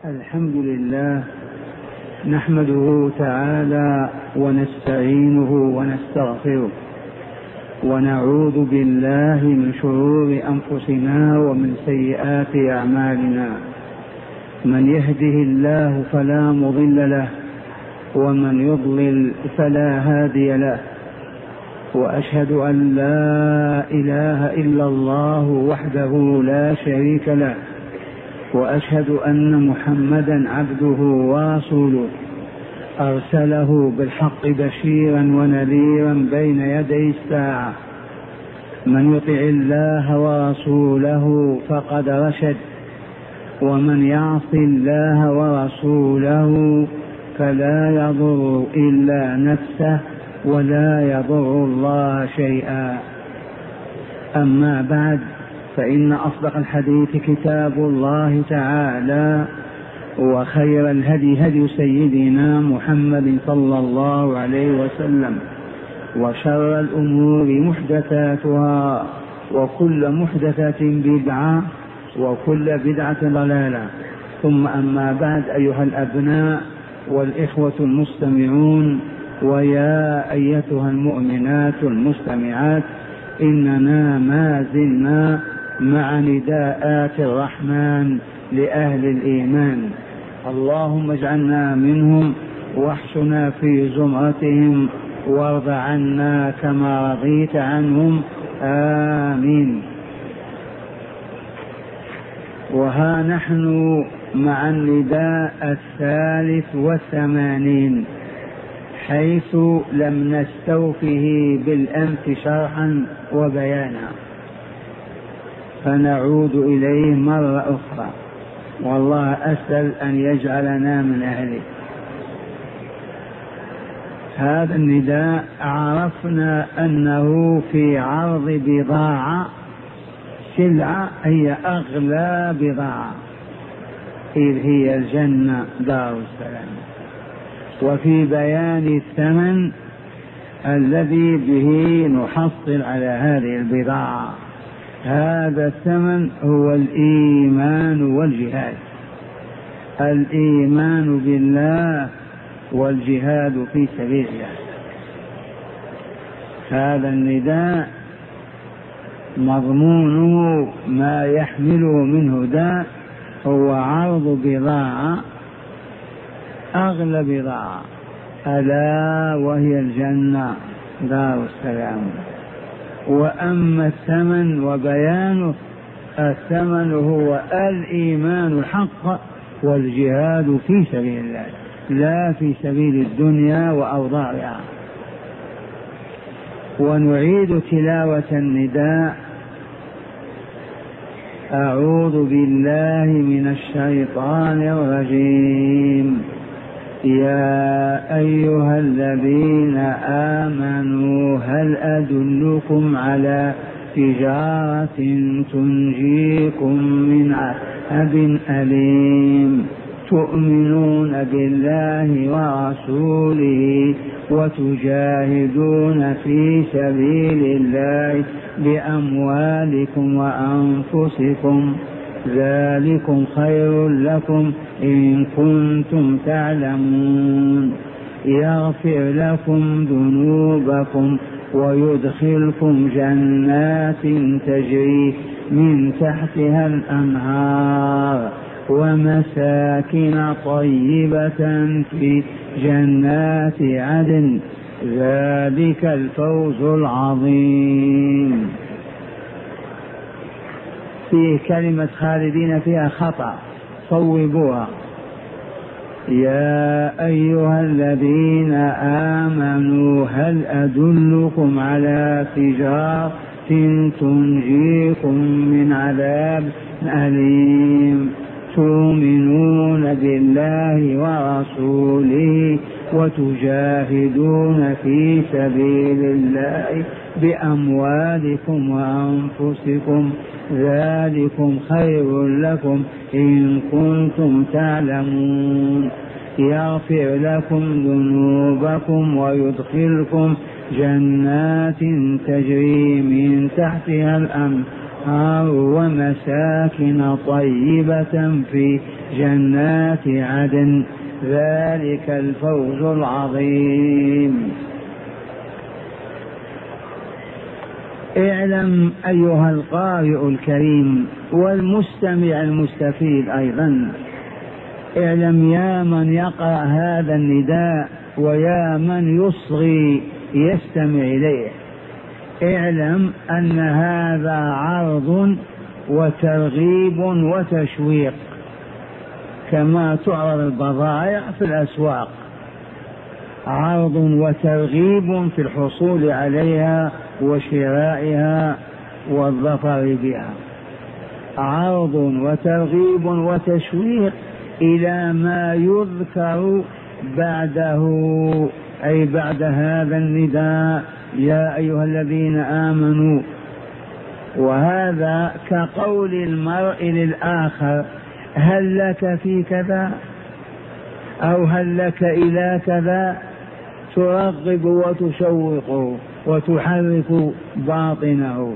الحمد لله نحمده تعالى ونستعينه ونستغفره ونعوذ بالله من شرور أنفسنا ومن سيئات أعمالنا. من يهده الله فلا مضل له ومن يضلل فلا هادي له، وأشهد أن لا إله إلا الله وحده لا شريك له، وأشهد أن محمدا عبده ورسوله أرسله بالحق بشيرا ونذيرا بين يدي الساعة. من يطع الله ورسوله فقد رشد، ومن يعص الله ورسوله فلا يضر إلا نفسه ولا يضر الله شيئا. أما بعد، فإن أصدق الحديث كتاب الله تعالى، وخير الهدي هدي سيدنا محمد صلى الله عليه وسلم، وشر الأمور محدثاتها، وكل محدثة بدعة، وكل بدعة ضلالة. ثم أما بعد، أيها الأبناء والإخوة المستمعون، ويا أيتها المؤمنات المستمعات، إننا ما زلنا مع نداءات الرحمن لأهل الإيمان. اللهم اجعلنا منهم واحشنا في زمرتهم، وارض عنا كما رضيت عنهم، آمين. وها نحن مع النداء 83، حيث لم نستوفه بالأمس شرحا وبيانا، فنعود إليه مرة أخرى، والله أسأل أن يجعلنا من أهله. هذا النداء عرفنا أنه في عرض بضاعة، سلعة هي أغلى بضاعة، إذ هي الجنة دار السلام، وفي بيان الثمن الذي به نحصل على هذه البضاعة. هذا الثمن هو الإيمان والجهاد، الإيمان بالله والجهاد في سبيل الله. هذا النداء مضمونه ما يحمله من هدى هو عرض بضاعة، أغلى بضاعة، ألا وهي الجنة دار السلام. وأما الثمن وبيانه، الثمن هو الإيمان الحق والجهاد في سبيل الله، لا في سبيل الدنيا وأوضاعها. ونعيد تلاوة النداء. أعوذ بالله من الشيطان الرجيم. يا أيها الذين آمنوا هل أدلكم على تجارة تنجيكم من عذاب أليم، تؤمنون بالله ورسوله وتجاهدون في سبيل الله بأموالكم وأنفسكم، ذلكم خير لكم إن كنتم تعلمون، يغفر لكم ذنوبكم ويدخلكم جنات تجري من تحتها الأنهار ومساكن طيبة في جنات عدن، ذلك الفوز العظيم. فيه كلمة خالدين فيها خطأ، صوبوها. يا أيها الذين آمنوا هل أدلكم على تجارة تنجيكم من عذاب أليم، تؤمنون بالله ورسوله وتجاهدون في سبيل الله بأموالكم وأنفسكم، ذلكم خير لكم إن كنتم تعلمون، يغفر لكم ذنوبكم ويدخلكم جنات تجري من تحتها وأنهار ومساكن طيبة في جنات عدن، ذلك الفوز العظيم. اعلم أيها القارئ الكريم والمستمع المستفيد أيضا، اعلم يا من يقرأ هذا النداء ويا من يصغي يستمع إليه، اعلم أن هذا عرض وترغيب وتشويق، كما تعرض البضائع في الأسواق، عرض وترغيب في الحصول عليها وشرائها والظفر بها، عرض وترغيب وتشويق إلى ما يذكر بعده، أي بعد هذا النداء يا أيها الذين آمنوا. وهذا كقول المرء للآخر هل لك في كذا أو هل لك إلى كذا، ترغب وتشوق وتحرك باطنه.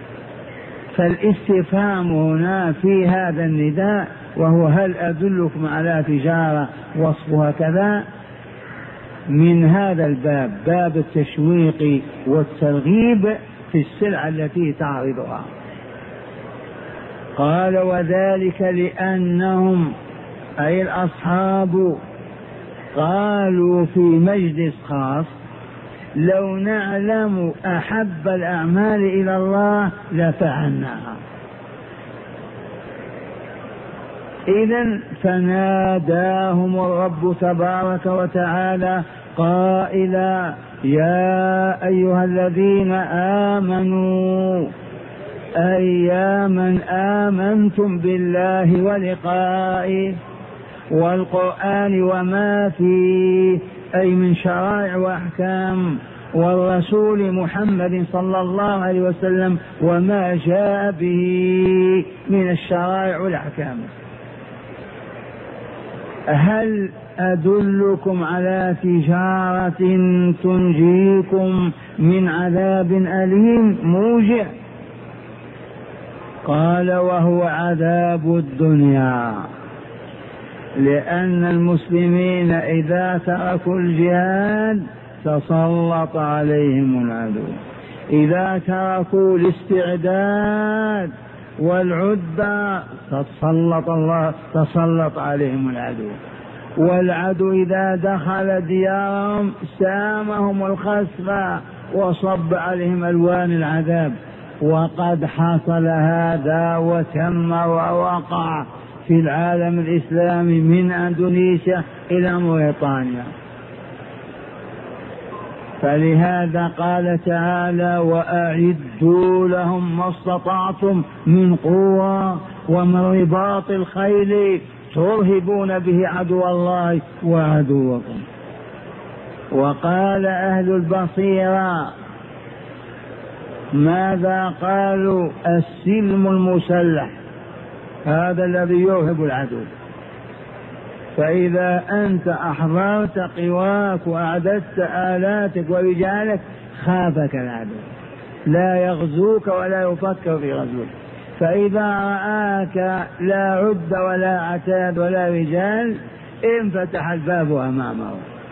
فالاستفهام هنا في هذا النداء وهو هل أدلكم على تجارة وصفها كذا، من هذا الباب، باب التشويق والترغيب في السلعة التي تعرضها. قال وذلك لأنهم أي الأصحاب قالوا في مجلس خاص لو نعلم أحب الأعمال إلى الله لفعلناها. إذن فناداهم الرب تبارك وتعالى قائلا يا أيها الذين آمنوا، أي يا من آمنتم بالله ولقائه والقرآن وما فيه، أي من شرائع وأحكام، والرسول محمد صلى الله عليه وسلم وما جاء به من الشرائع والأحكام، هل أدلكم على تجارة تنجيكم من عذاب أليم موجع؟ قال وهو عذاب الدنيا، لأن المسلمين إذا تركوا الجهاد تسلط عليهم العدو، إذا تركوا الاستعداد والعدة تسلط عليهم العدو، والعدو إذا دخل ديارهم سامهم الخسف وصب عليهم ألوان العذاب، وقد حصل هذا وتم ووقع في العالم الإسلامي من أندونيسيا إلى موريطانيا. فلهذا قال تعالى وأعدوا لهم ما استطعتم من قوة ومن رباط الخيل ترهبون به عدو الله وعدوكم. وقال أهل البصيرة ماذا قالوا؟ السلم المسلح، هذا الذي يرهب العدو. فإذا أنت أحضرت قواك وأعددت آلاتك ورجالك خافك العدو، لا يغزوك ولا يفكر في غزوك. فإذا رآك لا عد ولا عتاد ولا رجال انفتح الباب أمامه.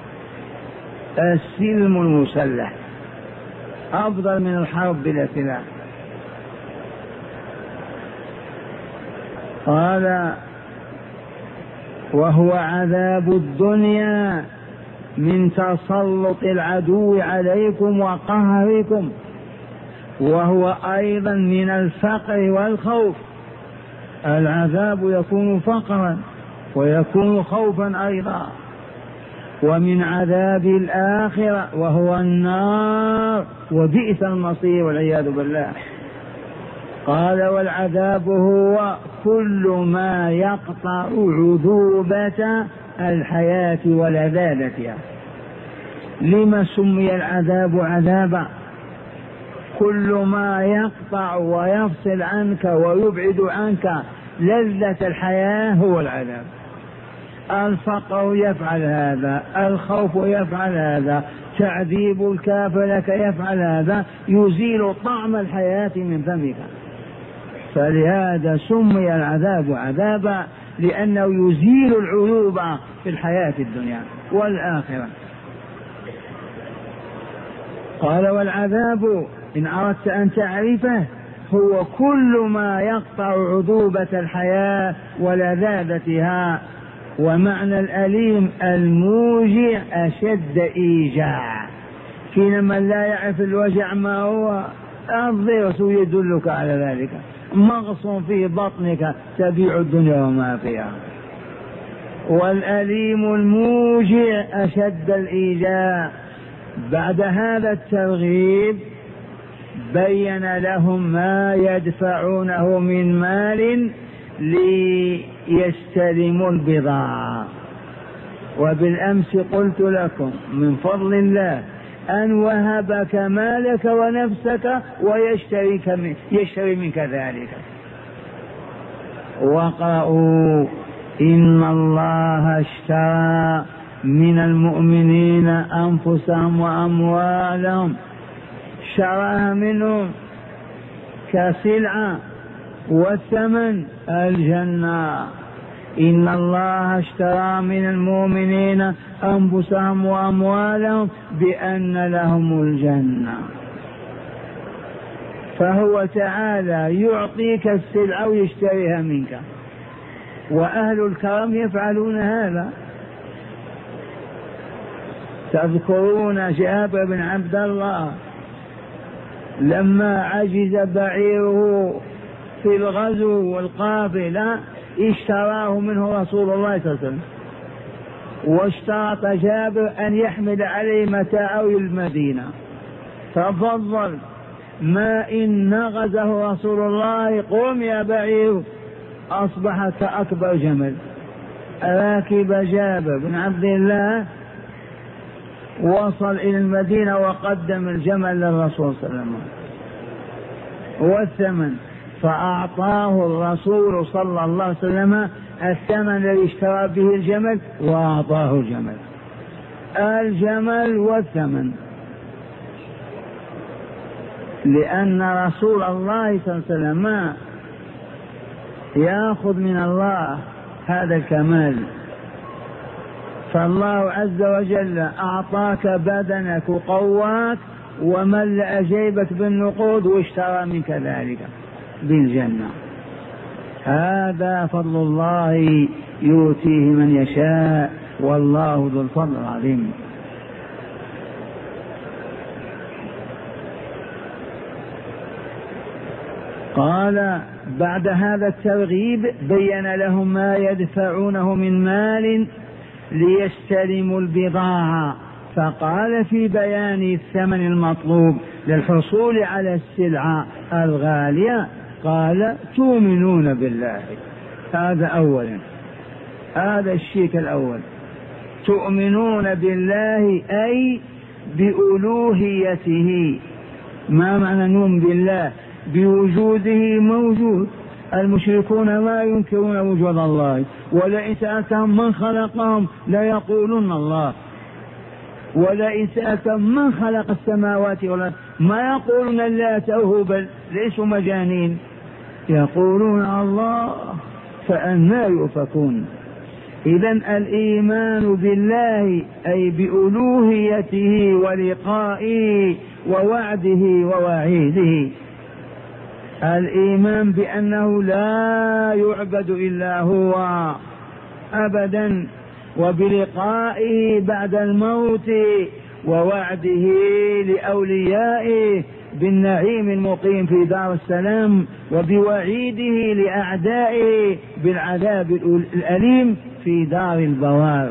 السلم المسلح أفضل من الحرب بلا سلاح. قال وهو عذاب الدنيا من تسلط العدو عليكم وقهركم، وهو أيضا من الفقر والخوف. العذاب يكون فقرا ويكون خوفا أيضا. ومن عذاب الآخرة وهو النار، وبئس المصير والعياذ بالله. قال والعذاب هو كل ما يقطع عذوبة الحياة ولذاذتها. لما سمي العذاب عذابا؟ كل ما يقطع ويفصل عنك ويبعد عنك لذة الحياة هو العذاب. الفقر يفعل هذا، الخوف يفعل هذا، تعذيب الكافر لك يفعل هذا، يزيل طعم الحياة من فمك. فلهذا سمي العذاب عذابا، لأنه يزيل العيوب في الحياة الدنيا والآخرة. قال والعذاب إن أردت أن تعرفه هو كل ما يقطع عذوبة الحياة ولذاذتها. ومعنى الأليم الموجع أشد إيجاع، حينما لا يعرف الوجع ما هو الضرس يدلك على ذلك، مغص في بطنك تبيع الدنيا وما فيها. والأليم الموجع أشد الإيجاع. بعد هذا الترغيب بين لهم ما يدفعونه من مال ليستلموا البضاعة. وبالأمس قلت لكم من فضل الله أن وهبك مالك ونفسك ويشتري منك ذلك. وقرأوا إن الله اشترى من المؤمنين أنفسهم وأموالهم، شراها منهم كسلعة والثمن الجنة. إن الله اشترى من المؤمنين أنفسهم وأموالهم بأن لهم الجنة. فهو تعالى يعطيك السلعة ويشتريها منك، وأهل الكرم يفعلون هذا. تذكرون جابر بن عبد الله لما عجز بعيره في الغزو والقافلة اشتراه منه رسول الله صلى الله عليه وسلم، واشترط جابر أن يحمل عليه متاعه المدينة، ففضل ما إن نغزه رسول الله قم يا بعير أصبح كأكبر جمل. راكب جابر بن عبد الله وصل إلى المدينة وقدم الجمل للرسول صلى الله عليه وسلم والثمن، فأعطاه الرسول صلى الله عليه وسلم الثمن الذي اشترى به الجمل، وأعطاه الجمل والثمن، لأن رسول الله صلى الله عليه وسلم يأخذ من الله هذا الكمال. فالله عز وجل أعطاك بدنك وقواك وملأ جيبك بالنقود واشترى منك ذلك بالجنة. هذا فضل الله يؤتيه من يشاء، والله ذو الفضل العظيم. قال بعد هذا الترغيب بين لهم ما يدفعونه من مال ليستلموا البضاعة، فقال في بيان الثمن المطلوب للحصول على السلعة الغالية قال تؤمنون بالله. هذا أولا، هذا الشيك الأول، تؤمنون بالله أي بألوهيته. ما معنى نؤمن بالله؟ بوجوده موجود. المشركون ما ينكرون وجود الله، ولئن سألتهم من خلقهم ليقولون الله، ولئن سألتهم من خلق السماوات والأرض ما يقولون اللات أو هبل، ليسوا مجانين، يقولون الله، فأنى يؤفكون. إذن الإيمان بالله أي بألوهيته ولقائه ووعده ووعيده، الإيمان بأنه لا يعبد إلا هو أبدا، وبلقائه بعد الموت، ووعده لأوليائه بالنعيم المقيم في دار السلام، وبوعيده لأعدائه بالعذاب الأليم في دار البوار.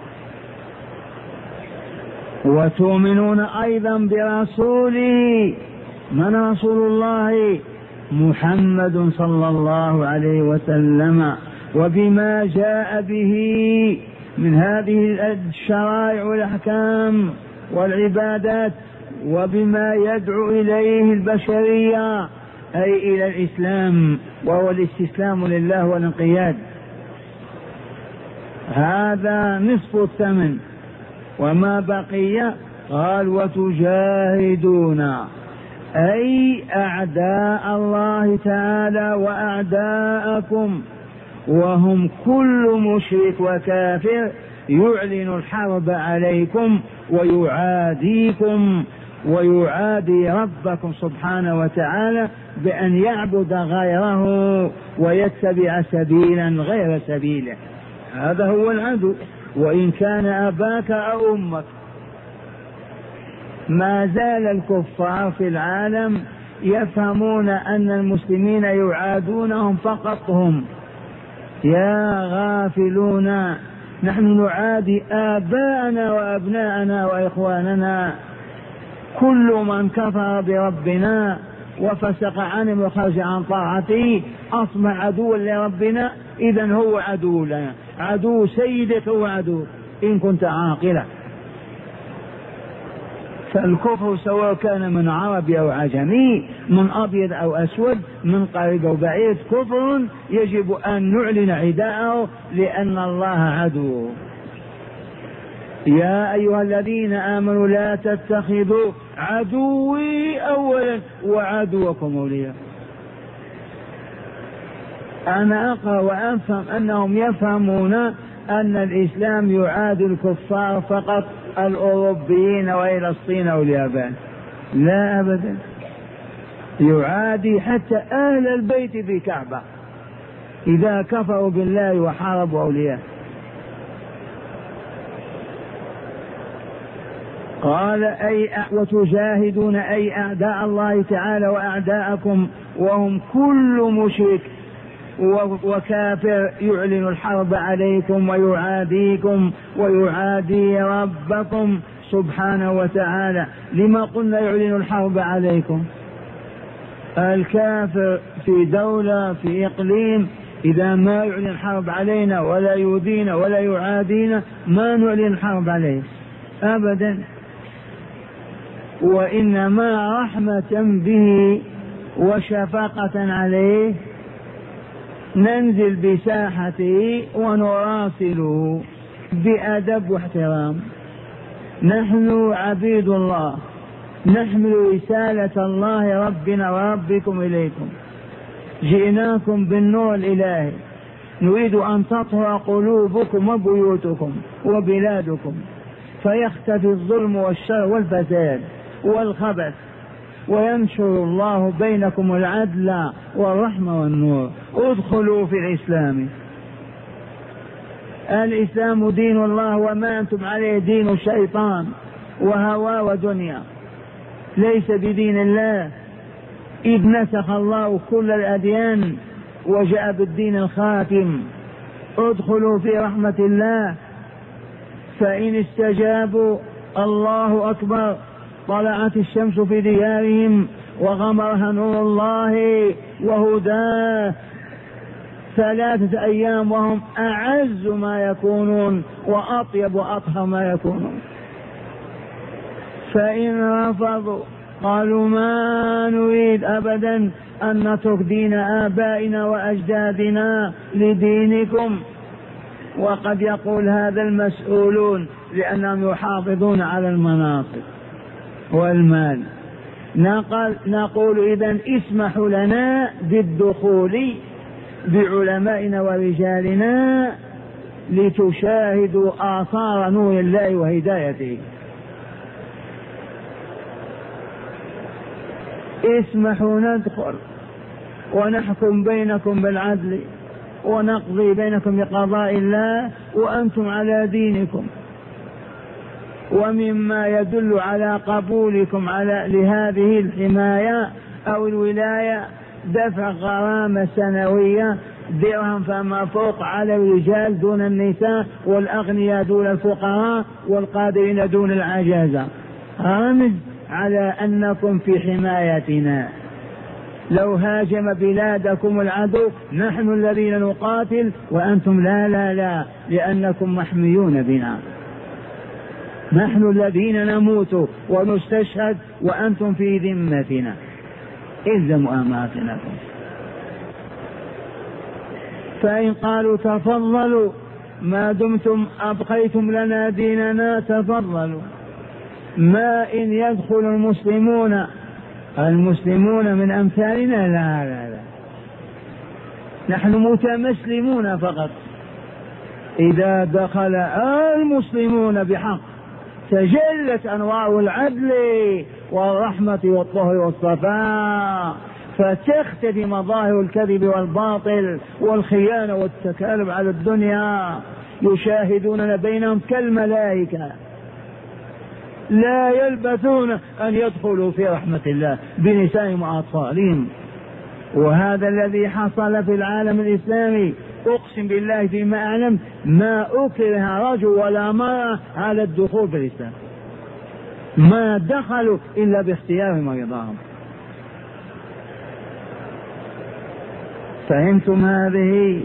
وتؤمنون أيضا برسوله. من رسول الله؟ محمد صلى الله عليه وسلم، وبما جاء به من هذه الشرائع والأحكام والعبادات، وبما يدعو إليه البشرية أي إلى الإسلام، وهو الاستسلام لله والانقياد. هذا نصف الثمن. وما بقي قال وتجاهدون أي أعداء الله تعالى وأعداءكم، وهم كل مشرك وكافر يعلن الحرب عليكم ويعاديكم ويعادي ربكم سبحانه وتعالى بأن يعبد غيره ويتبع سبيلا غير سبيله. هذا هو العدو، وإن كان أباك أو أمك. ما زال الكفار في العالم يفهمون أن المسلمين يعادونهم فقط هم. يا غافلون، نحن نعادي آباءنا وأبناءنا وإخواننا. كل من كفر بربنا وفسق عنه وخرج عن طاعته أصبح عدوا لربنا، إذن هو عدو لنا، عدو سيدك هو عدو إن كنت عاقلا. فالكفر سواء كان من عربي أو عجمي، من أبيض أو أسود، من قريب أو بعيد، كفر يجب أن نعلن عداءه لأن الله عدو. يا أيها الذين آمنوا لا تتخذوا عدوي أولا وعدوكم أولياء. أنا أقرأ وأفهم أنهم يفهمون أن الإسلام يعادي الكفار فقط، الأوروبيين وإلى الصين أو اليابان. لا أبدا، يعادي حتى أهل البيت في كعبة إذا كفروا بالله وحاربوا أولياء. قال أي وتجاهدون أي أعداء الله تعالى وأعداءكم، وهم كل مشرك وكافر يعلن الحرب عليكم ويعاديكم ويعادي ربكم سبحانه وتعالى. لما قلنا يعلن الحرب عليكم؟ الكافر في دولة في إقليم إذا ما يعلن الحرب علينا ولا يؤذينا ولا يعادينا ما نعلن الحرب عليه أبدا، وإنما رحمة به وشفقة عليه ننزل بساحته ونراسله بأدب واحترام. نحن عبيد الله، نحمل رسالة الله ربنا وربكم إليكم، جئناكم بالنور الإلهي، نريد أن تطهر قلوبكم وبيوتكم وبلادكم، فيختفي الظلم والشر والفساد والخبث، وينشر الله بينكم العدل والرحمة والنور. ادخلوا في الإسلام. الإسلام دين الله، وما أنتم عليه دين الشيطان وهوى ودنيا، ليس بدين الله، إذ نسخ الله كل الأديان وجاء بالدين الخاتم. ادخلوا في رحمة الله. فإن استجابوا الله أكبر، طلعت الشمس في ديارهم وغمرها نور الله وهداه 3 أيام وهم أعز ما يكونون وأطيب وأطهر ما يكونون. فإن رفضوا قالوا ما نريد أبدا أن نترك دين آبائنا وأجدادنا لدينكم. وقد يقول هذا المسؤولون لأنهم يحافظون على المناصب والمال. نقول إذن اسمحوا لنا بالدخول بعلمائنا ورجالنا لتشاهدوا آثار نور الله وهدايته. اسمحوا ندخل ونحكم بينكم بالعدل ونقضي بينكم بقضاء الله وأنتم على دينكم. ومما يدل على قبولكم لهذه الحماية أو الولاية دفع غرامة سنوية درهم فما فوق على الرجال دون النساء، والأغنياء دون الفقراء، والقادرين دون العجازة، رمز على أنكم في حمايتنا. لو هاجم بلادكم العدو نحن الذين نقاتل وأنتم لا، لأنكم محميون بنا. نحن الذين نموت ونستشهد وأنتم في ذمتنا. إلزموا أماكنكم. فإن قالوا تفضلوا ما دمتم أبقيتم لنا ديننا تفضلوا. ما إن يدخل المسلمون المسلمون من أمثالنا؟ لا لا لا، نحن متمسلمون فقط. إذا دخل المسلمون بحق تجلت أنوار العدل والرحمة والطهر والصفاء، فتختفي مظاهر الكذب والباطل والخيانة والتكالب على الدنيا. يشاهدوننا بينهم كالملائكة، لا يلبثون أن يدخلوا في رحمة الله بنسائهم وأطفالهم. وهذا الذي حصل في العالم الإسلامي، أقسم بالله فيما أعلم ما أكره رجل ولا مرأة على الدخول في الإسلام، ما دخلوا إلا باختيارهم ورضاهم. فهمتم هذه؟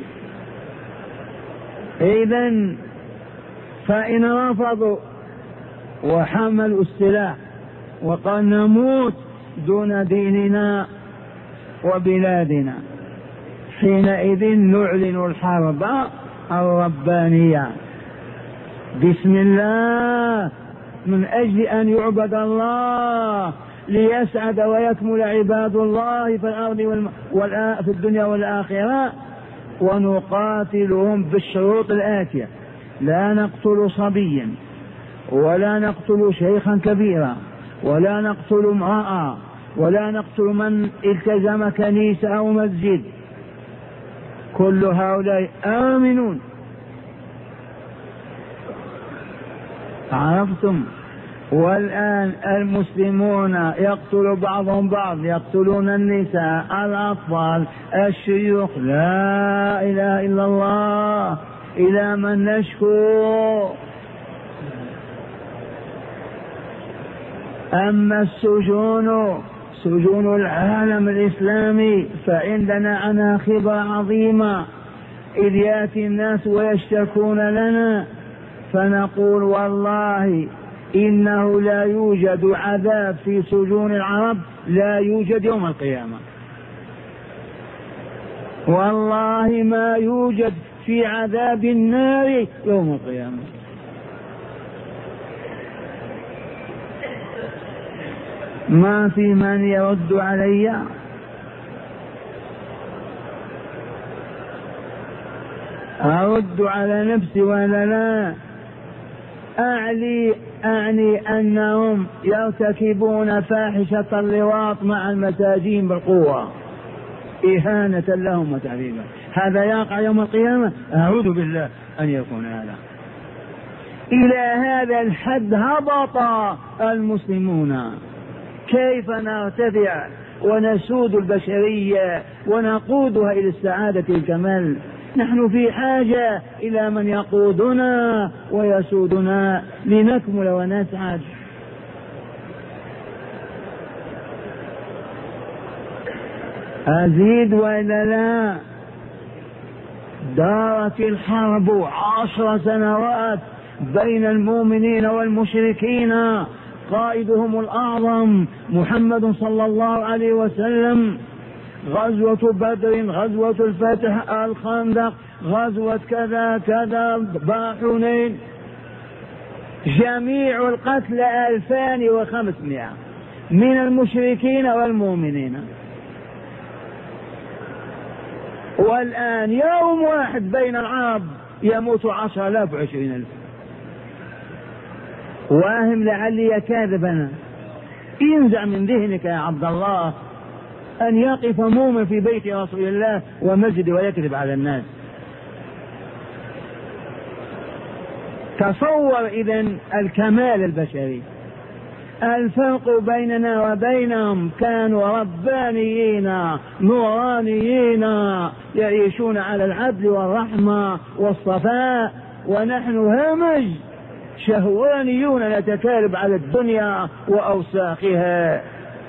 إذن فإن رفضوا وحملوا السلاح وقال نموت دون ديننا وبلادنا، حينئذ نعلن الحرب الربانية بسم الله، من أجل أن يعبد الله ليسعد ويكمل عباد الله في الأرض في الدنيا والآخرة. ونقاتلهم بالشروط الآتية: لا نقتل صبيا، ولا نقتل شيخا كبيرا، ولا نقتل امرأة، ولا نقتل من التزم كنيسة أو مسجد، كل هؤلاء آمنون. عرفتم؟ والآن المسلمون يقتل بعضهم بعض، يقتلون النساء، الأطفال، الشيوخ. لا إله إلا الله، إلى من نشكو؟ أما السجون، سجون العالم الإسلامي، فعندنا عناخب عظيمة، إذ يأتي الناس ويشتكون لنا فنقول والله إنه لا يوجد عذاب في سجون العرب، لا يوجد يوم القيامة، والله ما يوجد في عذاب النار يوم القيامة. ما في من يرد علي؟ أرد على نفسي ولا لا؟ أعني أنهم يرتكبون فاحشة اللواط مع المساجين بالقوة إهانة لهم وتعذيبا. هذا يقع يوم القيامة؟ أعوذ بالله أن يكون هذا. إلى هذا الحد هبط المسلمون. كيف نرتفع ونسود البشرية ونقودها إلى السعادة الكمال؟ نحن في حاجة إلى من يقودنا ويسودنا لنكمل ونسعد. أزيد وإلا لا؟ دارت الحرب 10 سنوات بين المؤمنين والمشركين، قائدهم الأعظم محمد صلى الله عليه وسلم، غزوة بدر، غزوة الفتح، الخندق، غزوة كذا كذا، حنين، جميع القتل 2500 من المشركين والمؤمنين. والآن يوم واحد بين العرب يموت 10,000 و20,000. واهم لعلي كاذبا. ينزع من ذهنك يا عبد الله أن يقف مؤمن في بيت رسول الله ومسجد ويكذب على الناس. تصور إذن الكمال البشري. الفرق بيننا وبينهم كانوا ربانيين نورانيين يعيشون على العدل والرحمة والصفاء، ونحن همج شهوانيون نتكالب على الدنيا وأوساخها.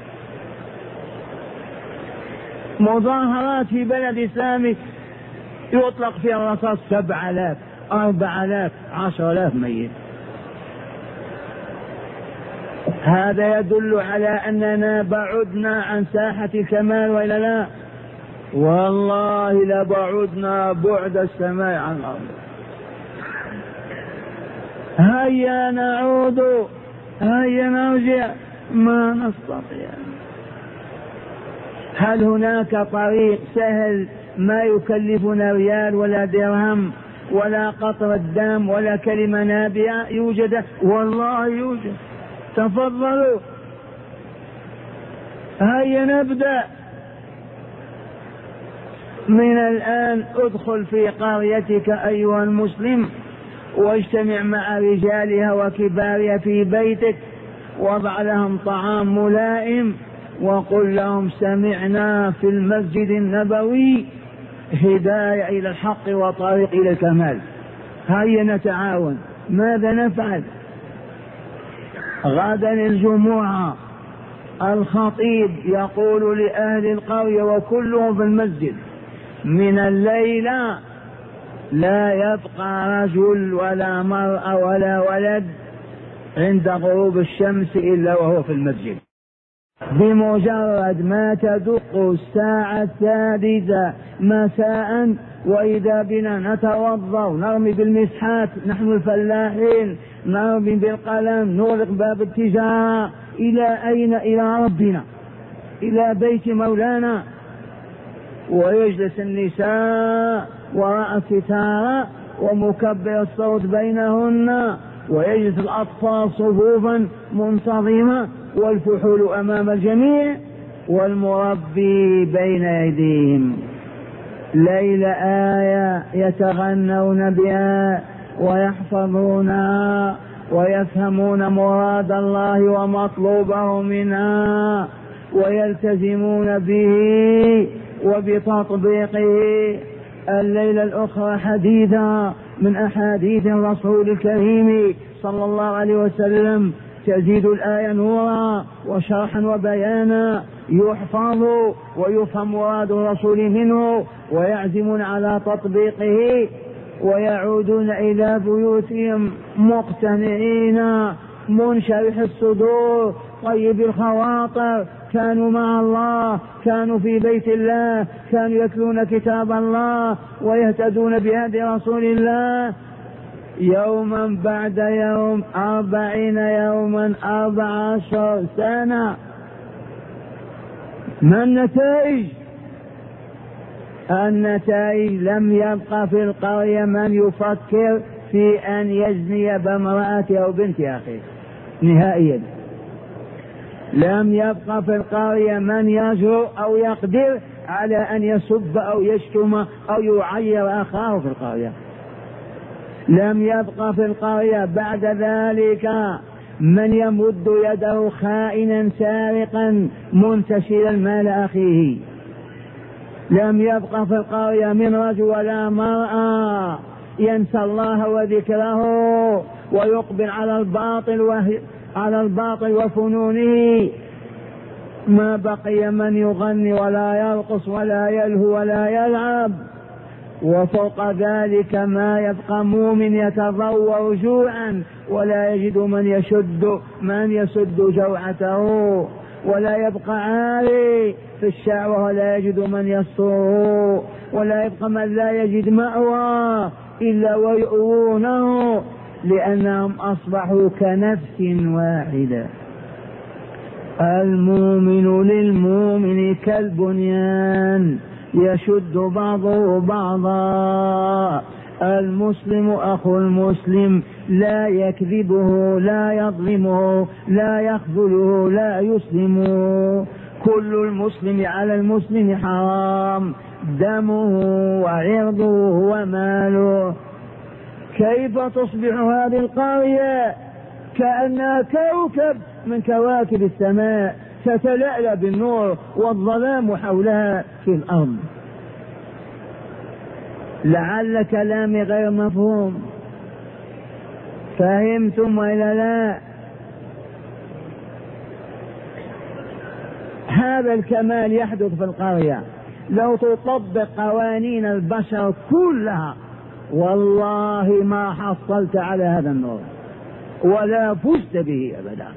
مظاهرات في بلد إسلامي يطلق فيها الرصاص 7,000 4,000 10,000 ميت. هذا يدل على أننا بعدنا عن ساحة الكمال وإلا لا؟ والله لبعدنا بعد السماء عن الأرض. هيا نعود، هيا نرجع، ما نستطيع. هل هناك طريق سهل ما يكلفنا ريال ولا درهم ولا قطرة دم ولا كلمة نابعة؟ يوجد، والله يوجد. تفضلوا، هيا نبدأ من الآن. ادخل في قريتك أيها المسلم واجتمع مع رجالها وكبارها في بيتك، وضع لهم طعام ملائم وقل لهم سمعنا في المسجد النبوي هداية إلى الحق وطريق إلى الكمال. هيا نتعاون. ماذا نفعل؟ غدا الجمعة الخطيب يقول لأهل القرية وكلهم في المسجد من الليلة لا يبقى رجل ولا مرأة ولا ولد عند غروب الشمس إلا وهو في المسجد. بمجرد ما تدق الساعة 3 مساء وإذا بنا نتوضأ ونرمي بالمسحات، نحن الفلاحين نرمي بالقلم، نغلق باب التجارة. إلى أين؟ إلى ربنا، إلى بيت مولانا. ويجلس النساء وراء الستارة ومكبر الصوت بينهن، ويجلس الأطفال صفوفا منتظمة والفحول أمام الجميع والمربي بين أيديهم. ليلة آية يتغنون بها ويحفظونها ويفهمون مراد الله ومطلوبه منها ويلتزمون به وبتطبيقه. الليلة الأخرى حديثة من أحاديث الرسول الكريم صلى الله عليه وسلم تزيد الآية نورا وشرحا وبيانا، يحفظ ويفهم مراد الرسول منه ويعزمون على تطبيقه ويعودون إلى بيوتهم مقتنعين منشرح الصدور طيب الخواطر. كانوا مع الله، كانوا في بيت الله، كانوا يتلون كتاب الله ويهتدون بهدي رسول الله. يوما بعد يوم 40 يوما 14 سنة. ما النتائج؟ النتائج لم يبقى في القرية من يفكر في أن يزني بامرأته أو بنت أخيه نهائيا. لم يبقى في القرية من يجرؤ أو يقدر على أن يسب أو يشتم أو يعير أخاه في القرية. لم يبقى في القرية بعد ذلك من يمد يده خائنا سارقا منتشلا مال أخيه. لم يبقى في القرية من رجل ولا مرأة ينسى الله وذكره ويقبل على الباطل وفنونه. ما بقي من يغني ولا يرقص ولا يلهو ولا يلعب. وفوق ذلك ما يبقى مؤمن يتضور جوعا ولا يجد من يسد جوعته، ولا يبقى عاري في الشعوى ولا يجد من يستره، ولا يبقى من لا يجد مأوى إلا ويؤوونه لأنهم أصبحوا كنفس واحدة. المؤمن للمؤمن كالبنيان يشد بعضه بعضا. المسلم أخو المسلم لا يكذبه لا يظلمه لا يخذله لا يسلمه. كل المسلم على المسلم حرام دمه وعرضه وماله. كيف تصبح هذه القرية كأنها كوكب من كواكب السماء تتلألأ بالنور والظلام حولها في الأرض؟ لعل كلامي غير مفهوم. فهمتم وإلا لا؟ هذا الكمال يحدث في القرية لو تطبق قوانين البشر كلها، والله ما حصلت على هذا النور ولا فزت به أبدا.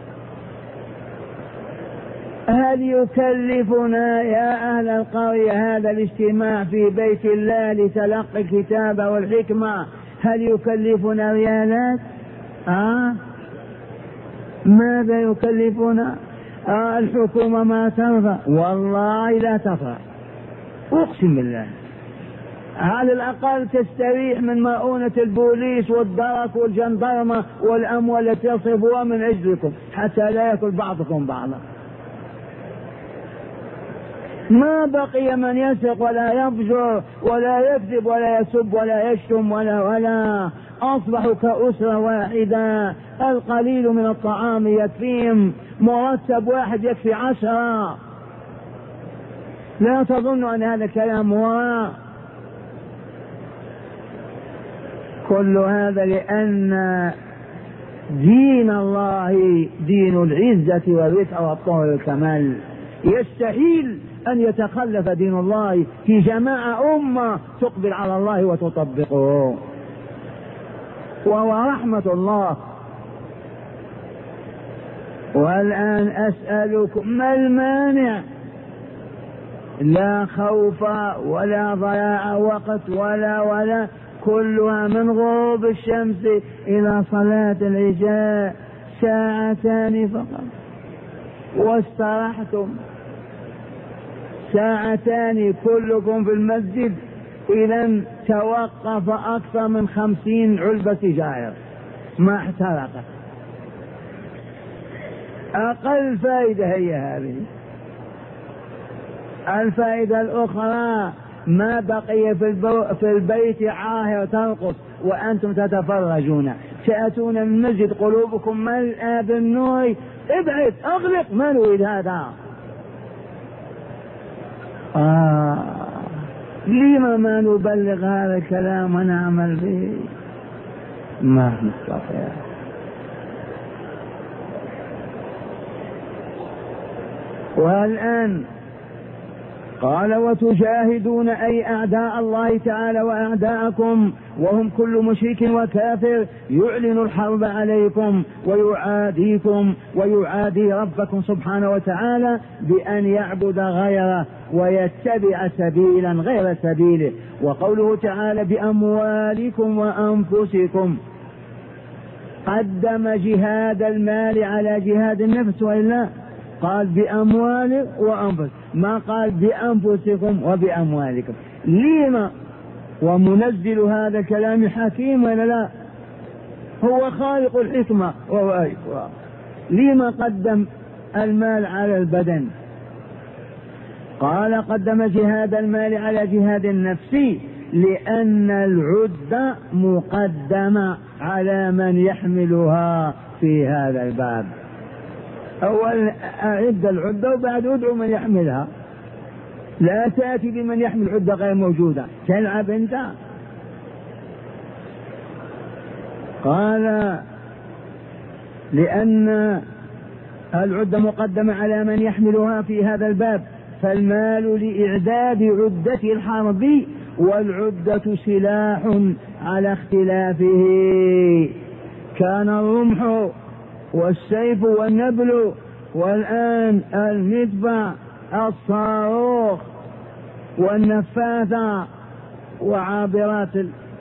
هل يكلفنا يا أهل القرية هذا الاجتماع في بيت الله لتلقي الكتاب والحكمة هل يكلفنا ريالات؟ ماذا يكلفنا؟ الحكومة ما ترضى، والله لا ترضى، أقسم بالله. على الأقل تستريح من مؤونة البوليس والدرك والجندرمة والأموال التي يصرفوها من أجلكم حتى لا يأكل بعضكم بعضا. ما بقي من يسرق ولا يفجر ولا يكذب ولا يسب ولا يشتم ولا أصبحوا كأسرة واحدة، القليل من الطعام يكفيهم، مرتب واحد يكفي 10. لا تظن أن هذا كلام وراء، كل هذا لأن دين الله دين العزة والرفعة والطهر والكمال، يستحيل أن يتخلف دين الله في جماعة أمة تقبل على الله وتطبقه، وهو رحمة الله. والآن أسألكم ما المانع؟ لا خوف ولا ضياع وقت ولا كلها من غروب الشمس إلى صلاة العشاء 2 ساعة فقط، واسترحتم 2 ساعة كلكم في المسجد، إذا توقف أكثر من 50 علبة سجائر ما احترقت. أقل فائدة هي هذه. الفائدة الأخرى ما بقي في البيت عاهر ترقص وأنتم تتفرجون، تأتون من المسجد قلوبكم ملأى بالنور، ابعد أغلق، ما نريد هذا. لما ما نبلغ هذا الكلام ونعمل به؟ ما نستطيع. والآن قال وتجاهدون أي أعداء الله تعالى وأعداءكم، وهم كل مشرك وكافر يعلن الحرب عليكم ويعاديكم ويعادي ربكم سبحانه وتعالى بأن يعبد غيره ويتبع سبيلا غير سبيله. وقوله تعالى بأموالكم وأنفسكم، قدم جهاد المال على جهاد النفس، وإلا قال بأموال وأنفس، ما قال بأنفسكم وبأموالكم. لما؟ ومنزل هذا الكلام حكيم ولا لا؟ هو خالق الحكمة وهو أكبر. لما قدم المال على البدن؟ قال قدم جهاد المال على جهاد النفس لأن العدة مقدمة على من يحملها في هذا الباب. أول أعد العدة وبعد ادعو من يحملها، لا تأتي بمن يحمل عدة غير موجودة، تلعب انت. قال لأن العدة مقدمة على من يحملها في هذا الباب، فالمال لإعداد عدة الحرب، والعدة سلاح على اختلافه. كان الرمح والسيف والنبل، والآن المدفع، الصاروخ والنفاثة وعابرات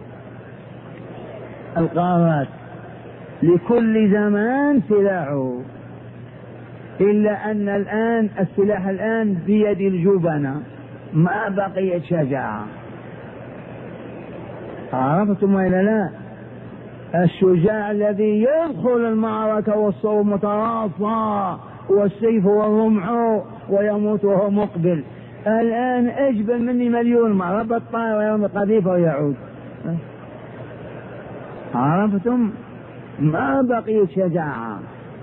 القارات، لكل زمان سلاحه. إلا أن الآن السلاح الآن بيد الجبنة، ما بقيت شجاعة. عرفتم ولا لا؟ الشجاع الذي يدخل المعركة والصوت متراصى والسيف والرمح ويموت وهو مقبل، الآن أجبل مني مليون مرة بالطائر ويوم القذيفة ويعود. عرفتم؟ ما بقيت شجاعة.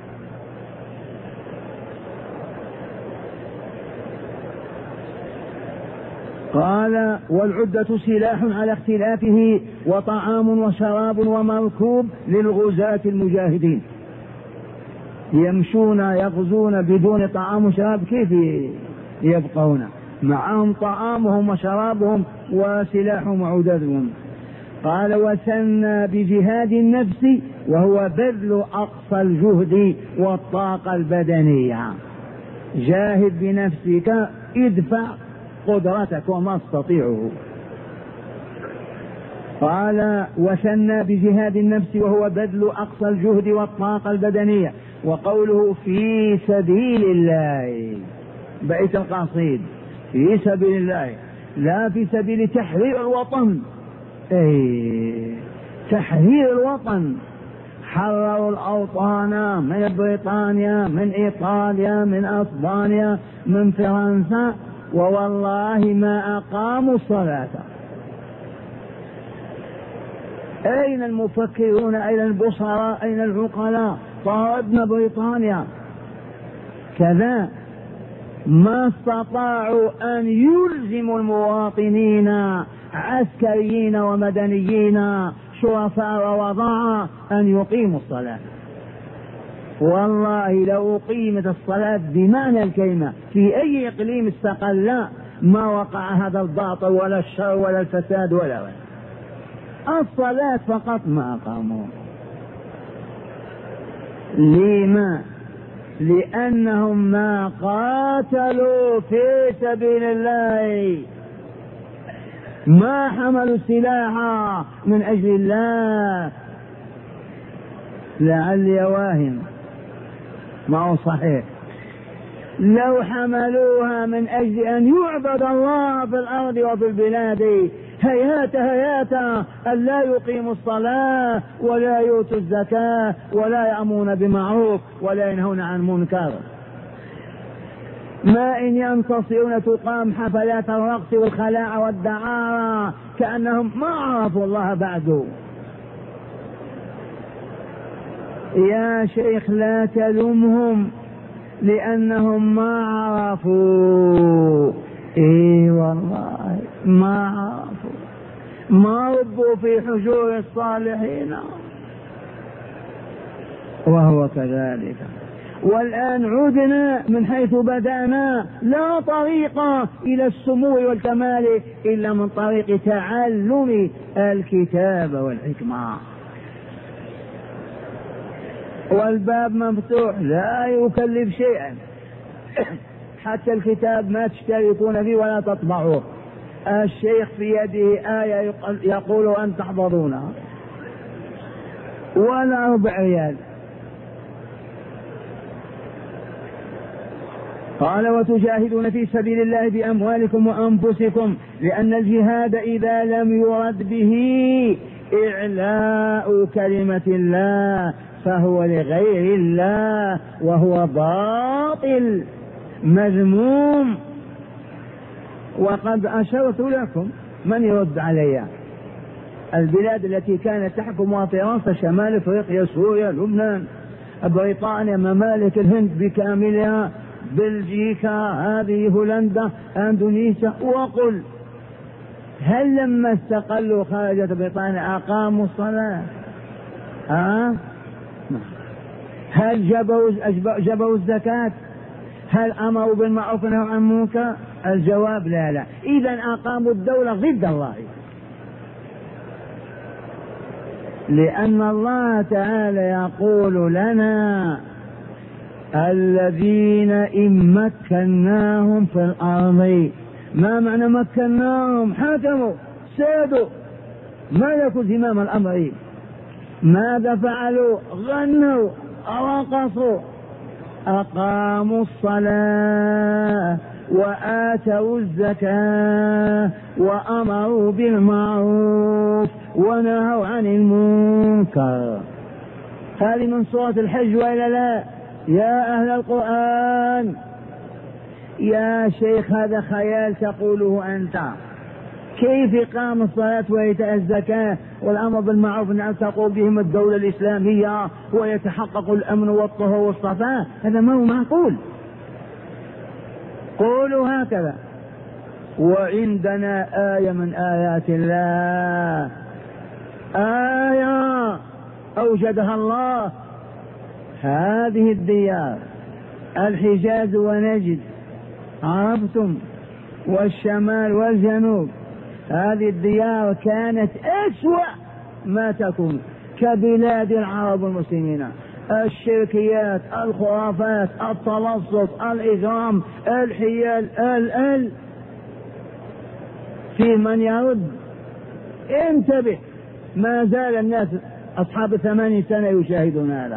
قال والعدة سلاح على اختلافه، وطعام وشراب ومركوب للغزاة المجاهدين. يمشون يغزون بدون طعام وشراب، كيف يبقون؟ معهم طعامهم وشرابهم وسلاحهم وعددهم. قال وثنى بجهاد النفس، وهو بذل أقصى الجهد والطاقة البدنية. جاهد بنفسك، ادفع قدرتك وما تستطيعه. قال وثنى بجهاد النفس وهو بذل أقصى الجهد والطاقة البدنية. وقوله في سبيل الله بيت القصيد في سبيل الله لا في سبيل تحرير الوطن. تحرير الوطن. حرروا الأوطان من بريطانيا من إيطاليا من أسبانيا من فرنسا ووالله ما أقاموا الصلاة. أين المفكرون أين البصراء أين العقلاء؟ طردنا بريطانيا كذا. ما استطاعوا أن يلزموا المواطنين عسكريين ومدنيين شرفاء ووضعاء أن يقيموا الصلاة. والله لو أقيمت الصلاة بمعنى الكلمة في أي إقليم استقل ما وقع هذا الباطل ولا الشر ولا الفساد ولا الصلاة فقط ما أقاموا. لما؟ لأنهم ما قاتلوا في سبيل الله، ما حملوا السلاح من أجل الله. لعلي واهم ما هو صحيح. لو حملوها من أجل أن يعبد الله في الأرض وفي البلاد هيهات هيهات أن لا يقيموا الصلاة ولا يؤتوا الزكاة ولا يأمرون بمعروف ولا ينهون عن منكر. ما إن ينتصرون تقام حفلات الرقص والخلاعة والدعارة كأنهم ما عرفوا الله بعد. يا شيخ لا تلومهم لأنهم ما عرفوا. والله ما عرفوا، ما ربوا في حجور الصالحين وهو كذلك. والآن عدنا من حيث بدأنا، لا طريق إلى السمو والكمال إلا من طريق تعلم الكتاب والحكمة. والباب مفتوح لا يكلف شيئا، حتى الكتاب ما تشتركون فيه ولا تطبعوه. الشيخ في يده آية يقول أن تحضرونها ولا ربع ريال. قال وتجاهدون في سبيل الله بأموالكم وأنفسكم، لأن الجهاد إذا لم يرد به إعلاء كلمة الله فهو لغير الله وهو باطل مذموم. وقد أشرت لكم من يرد علي. البلاد التي كانت تحكمها فرنسا شمال افريقيا سوريا لبنان بريطانيا ممالك الهند بكاملها بلجيكا هذه هولندا اندونيسيا. وقل هل لما استقلوا خرجت بريطانيا اقاموا الصلاة؟ هل جبروا الزكاة؟ هل امروا بالمعروف ونهوا عن المنكر؟ الجواب لا. اذا اقاموا الدولة ضد الله، لأن الله تعالى يقول لنا الذين إن مكناهم في الأرض. ما معنى مكناهم؟ حكموا سادوا ملكوا زمام الأمر. ماذا فعلوا؟ غنوا رقصوا أقاموا الصلاة وآتوا الزكاة وأمروا بالمعروف ونهوا عن المنكر. هذه من سورة الحج وإلا لا؟ يا أهل القرآن. يا شيخ هذا خيال تقوله أنت. كيف إقام الصلاة وإيتاء الزكاة والأمر بالمعروف أن تقوم بهم الدولة الإسلامية ويتحقق الأمن والطهر والصفاء؟ هذا ما هو معقول. قولوا هكذا. وعندنا آية من آيات الله، آية أوجدها الله. هذه الديار الحجاز ونجد عرفتم والشمال والجنوب، هذه الديار كانت أسوأ ما تكون كبلاد العرب المسلمين. الشركيات الخرافات التلصص الإجرام الحيل في من يرد انتبه، ما زال الناس أصحاب 80 سنة يشاهدون هذا.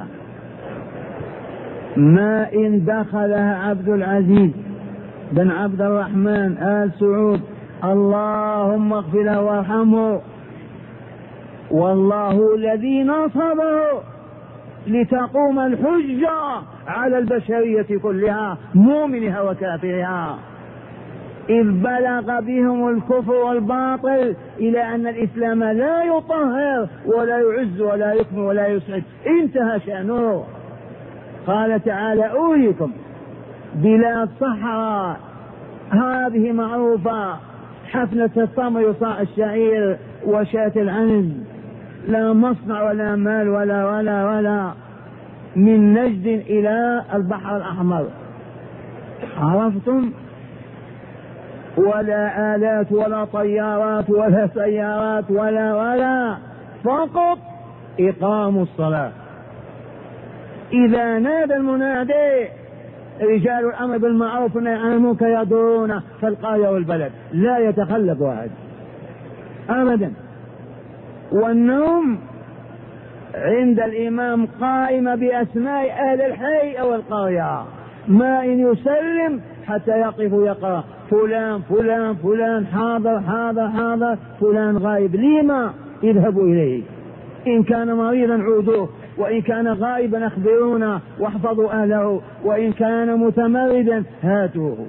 ما إن دخلها عبد العزيز بن عبد الرحمن آل سعود اللهم اغفر له وارحمه، والله الذي نصبه لتقوم الحجة على البشرية كلها مؤمنها وكافرها، إذ بلغ بهم الكفر والباطل إلى أن الإسلام لا يطهر ولا يعز ولا يكمل ولا يسعد، انتهى شأنه. قال تعالى أريكم بلاد صحراء هذه معروفة، حفنة التمر يصاع الشعير وشاة العنز، لا مصنع ولا مال ولا من نجد إلى البحر الأحمر، عرفتم؟ ولا آلات ولا طيارات ولا سيارات ولا فقط إقام الصلاة. إذا نادى المنادي رجال الأمر بالمعروف والنهي عن المنكر يدعون في القرية والبلد، لا يتخلف واحد أبدا. والنوم عند الإمام قائمة بأسماء أهل الحي أو القرية، ما إن يسلم حتى يقف يقرأ فلان فلان فلان حاضر حاضر حاضر، فلان غائب لما اذهبوا إليه، إن كان مريضا عودوه، وإن كان غائبا أخبرونا واحفظوا أهله، وإن كان متمردا هاتوه.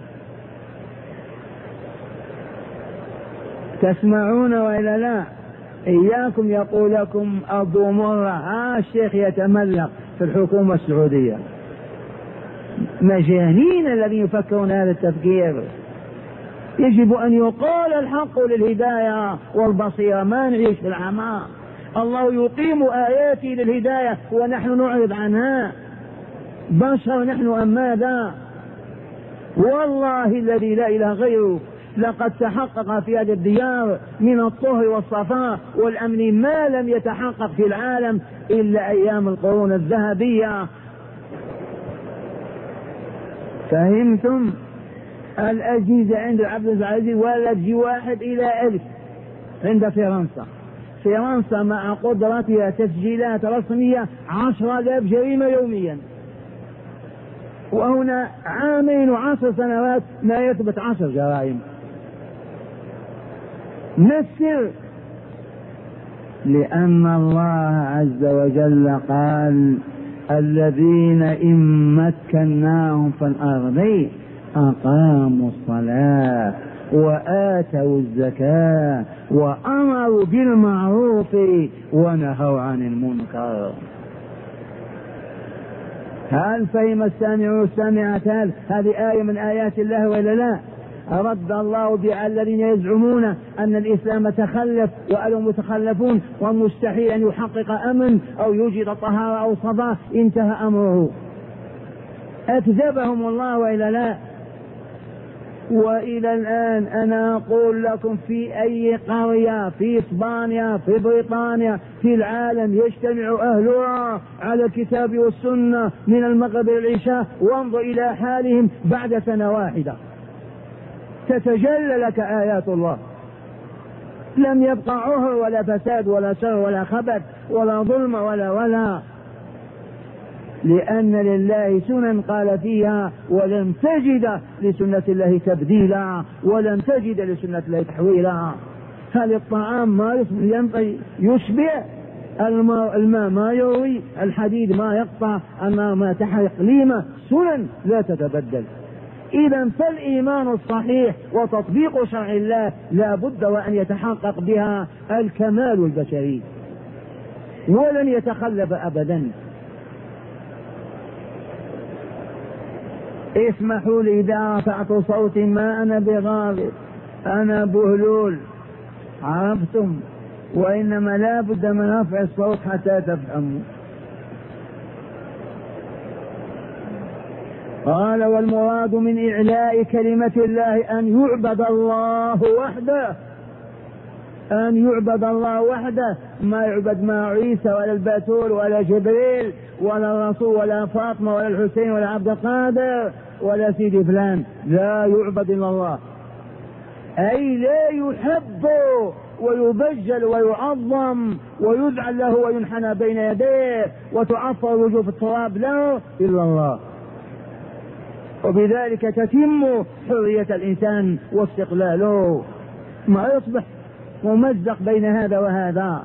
تسمعون وإلا لا؟ إياكم يقول لكم أبو مرة الشيخ يتملق في الحكومة السعودية، مجانين الذين يفكرون هذا التفكير. يجب أن يقال الحق للهداية والبصيرة، ما نعيش في العمى. الله يقيم آياته للهداية ونحن نعرض عنها، بشر نحن أم ماذا؟ والله الذي لا إله غيره لقد تحقق في هذه الديار من الطهر والصفاء والأمن ما لم يتحقق في العالم إلا أيام القرون الذهبية. فهمتم؟ الأجهزة عند عبد العزيز ولا تجي 1 إلى 1000 عند فرنسا مع قدرتها تسجيلات رسمية 10,000 جريمة يوميا، وهنا 2 و10 سنوات ما يثبت 10 جرائم. نسر لأن الله عز وجل قال الذين إن مكناهم في الأرض أقاموا الصلاة وآتوا الزكاة وأمروا بالمعروف ونهوا عن المنكر. هل فهم السامع والسامعات هذه آية من آيات الله ولا لا؟ رد الله بها الذين يزعمون أن الإسلام تخلف وأنهم متخلفون ومستحيل أن يحقق أمن أو يوجد طهارة أو صفاء، انتهى أمره. أكذبهم الله وإلا لا؟ وإلى الآن أنا أقول لكم في أي قرية في إسبانيا في بريطانيا في العالم يجتمع أهلها على الكتاب والسنة من المغرب إلى العشاء، وانظر إلى حالهم بعد سنة واحدة تتجلى لك آيات الله. لم يبقى عهر ولا فساد ولا شر ولا خبث ولا ظلم ولا لأن لله سنن قال فيها ولن تجد لسنة الله تبديلا ولن تجد لسنة الله تحويلا. هل الطعام ما يشبع؟ الماء ما يروي؟ الحديد ما يقطع؟ النار ما تحرق؟ لما سنن لا تتبدل. إذا فالإيمان الصحيح وتطبيق شرع الله لا بد وأن يتحقق بها الكمال البشري ولن يتخلف أبدا. اسمحوا لي إذا رفعت صوتي ما أنا بغاضب، أنا بهلول، عرفتم؟ وإنما لا بد من رفع الصوت حتى تفهموا. قال والمراد من إعلاء كلمة الله أن يعبد الله وحده، أن يعبد الله وحده، ما يعبد مع عيسى ولا البتول ولا جبريل ولا الرسول ولا فاطمة ولا الحسين ولا عبد القادر ولا سيدي فلان، لا يعبد إلا الله. أي لا يحب ويبجل ويعظم ويذعل له وينحنى بين يديه وتعفر وجوه في التراب له إلا الله. وبذلك تتم حرية الإنسان واستقلاله، ما يصبح ممزق بين هذا وهذا.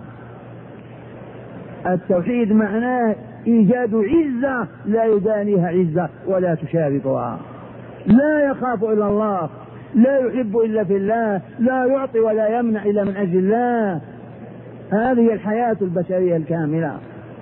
التوحيد معناه إيجاد عزة لا يدانيها عزة ولا تشاركها، لا يخاف إلا الله، لا يحب إلا في الله، لا يعطي ولا يمنع إلا من أجل الله. هذه الحياة البشرية الكاملة.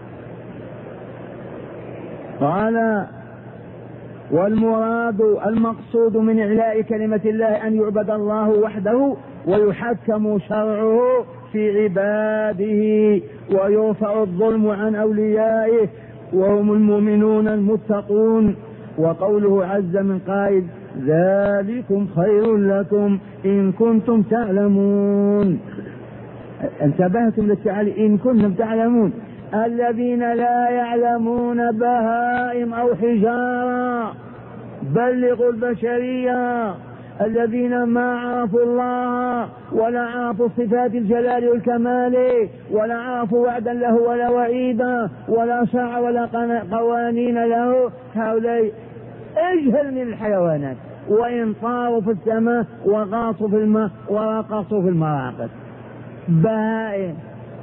قال: والمراد المقصود من إعلاء كلمة الله أن يعبد الله وحده ويحكم شرعه في عباده ويرفع الظلم عن أوليائه وهم المؤمنون المتقون. وقوله عز من قائل: ذلكم خير لكم إن كنتم تعلمون. انتبهتم للتعالي إن كنتم تعلمون. الذين لا يعلمون بهائم أو حجارة، بلغوا البشرية، الذين ما عرفوا الله ولا عرفوا صفات الجلال والكمال ولا عرفوا وعدا له ولا وعيدا ولا شرع ولا قوانين له، هؤلاء أجهل من الحيوانات، وإن طاروا في السماء وغاصوا في الماء ورقصوا في المراقص. بهائم.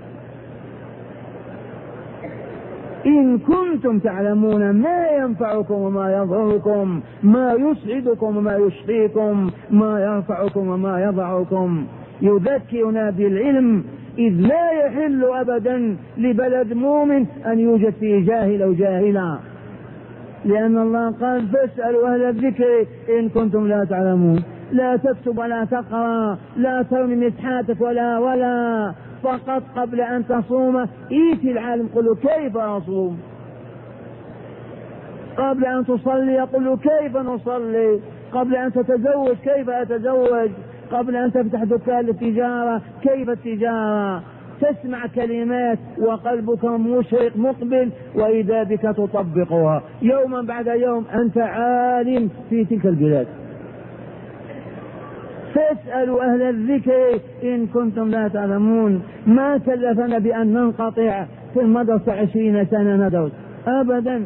إن كنتم تعلمون ما ينفعكم وما يضركم، ما يسعدكم وما يشقيكم، ما يرفعكم وما يضعكم. يذكرنا بالعلم، إذ لا يحل أبدا لبلد مؤمن أن يوجد فيه جاهل أو جاهلا، لأن الله قال: فاسألوا أهل الذكر إن كنتم لا تعلمون. لا تكتب ولا تقرأ، لا ترمي مسحاتك ولا فقط قبل أن تصوم إيتي العالم قل له كيف أصوم، قبل أن تصلي يقول له كيف نصلي، قبل أن تتزوج كيف أتزوج، قبل أن تفتح دكان للتجارة كيف التجارة. تسمع كلمات وقلبك مشرق مقبل، وإذا بك تطبقها يوما بعد يوم أنت عالم في تلك البلاد. فاسألوا أهل الذكر إن كنتم لا تعلمون. ما كلفنا بأن ننقطع في المدرسة 20 سنة ندرس أبدا.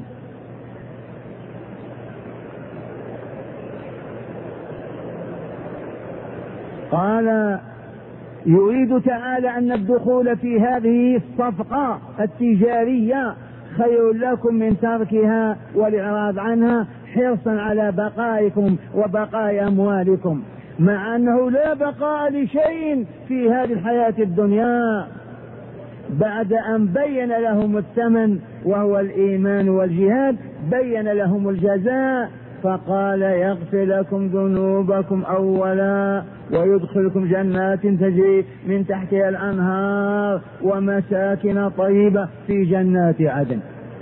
قال: يريد تعالى أن الدخول في هذه الصفقة التجارية خير لكم من تركها والإعراض عنها حرصا على بقائكم وبقاء أموالكم، مع أنه لا بقاء لشيء في هذه الحياة الدنيا. بعد أن بين لهم الثمن وهو الإيمان والجهاد بين لهم الجزاء، فقال: يغفر لكم ذنوبكم أولا ويدخلكم جنات تجري من تحتها الأنهار ومساكن طيبة في جنات عدن.